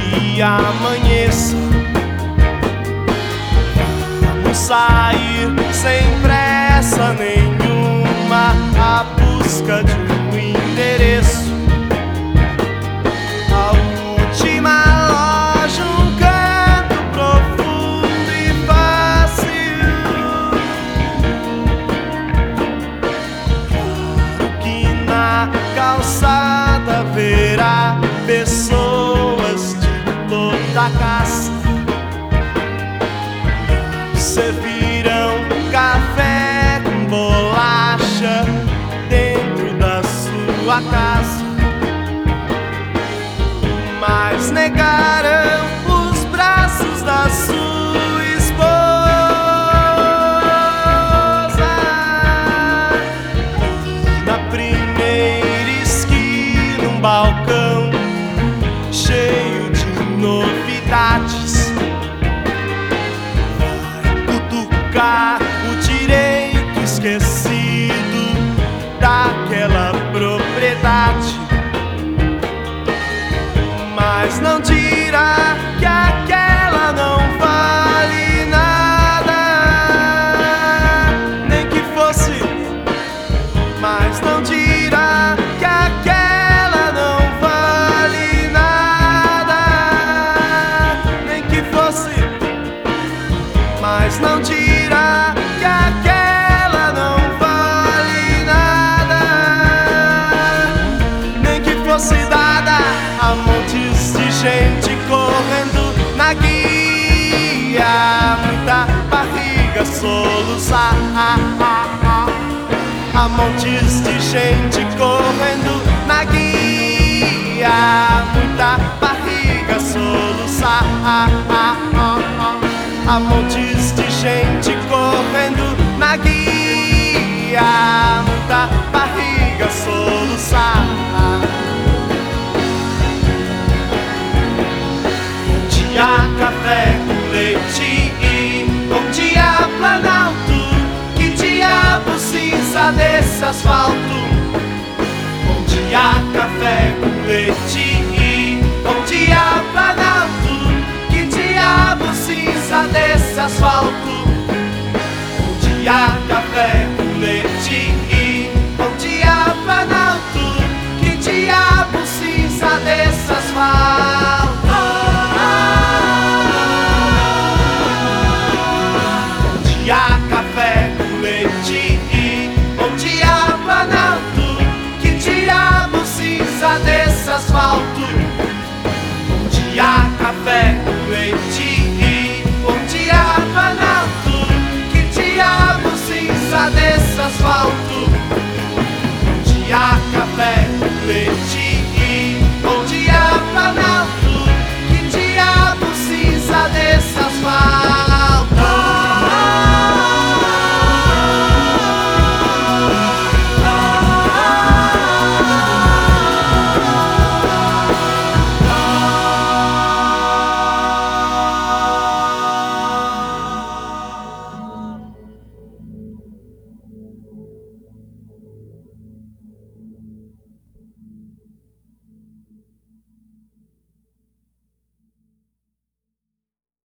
que amanheça. Vamos sair sem pressa nenhuma à busca de um endereço. A última loja, um canto profundo e fácil. Claro que na calçada verá pessoas de toda a casta. Servirão café com bolacha dentro da sua casa, mas negarão os braços da sua esposa. Na primeira esquina, um balcão cheio de novidades. O direito esquecido daquela propriedade, mas não dirá que aquela não vale nada, nem que fosse. Mas não dirá que aquela não vale nada, nem que fosse. Mas não dirá que aquela não vale nada, nem que fosse dada a montes de gente correndo na guia, muita barriga soluçar. A montes de gente correndo na guia, muita barriga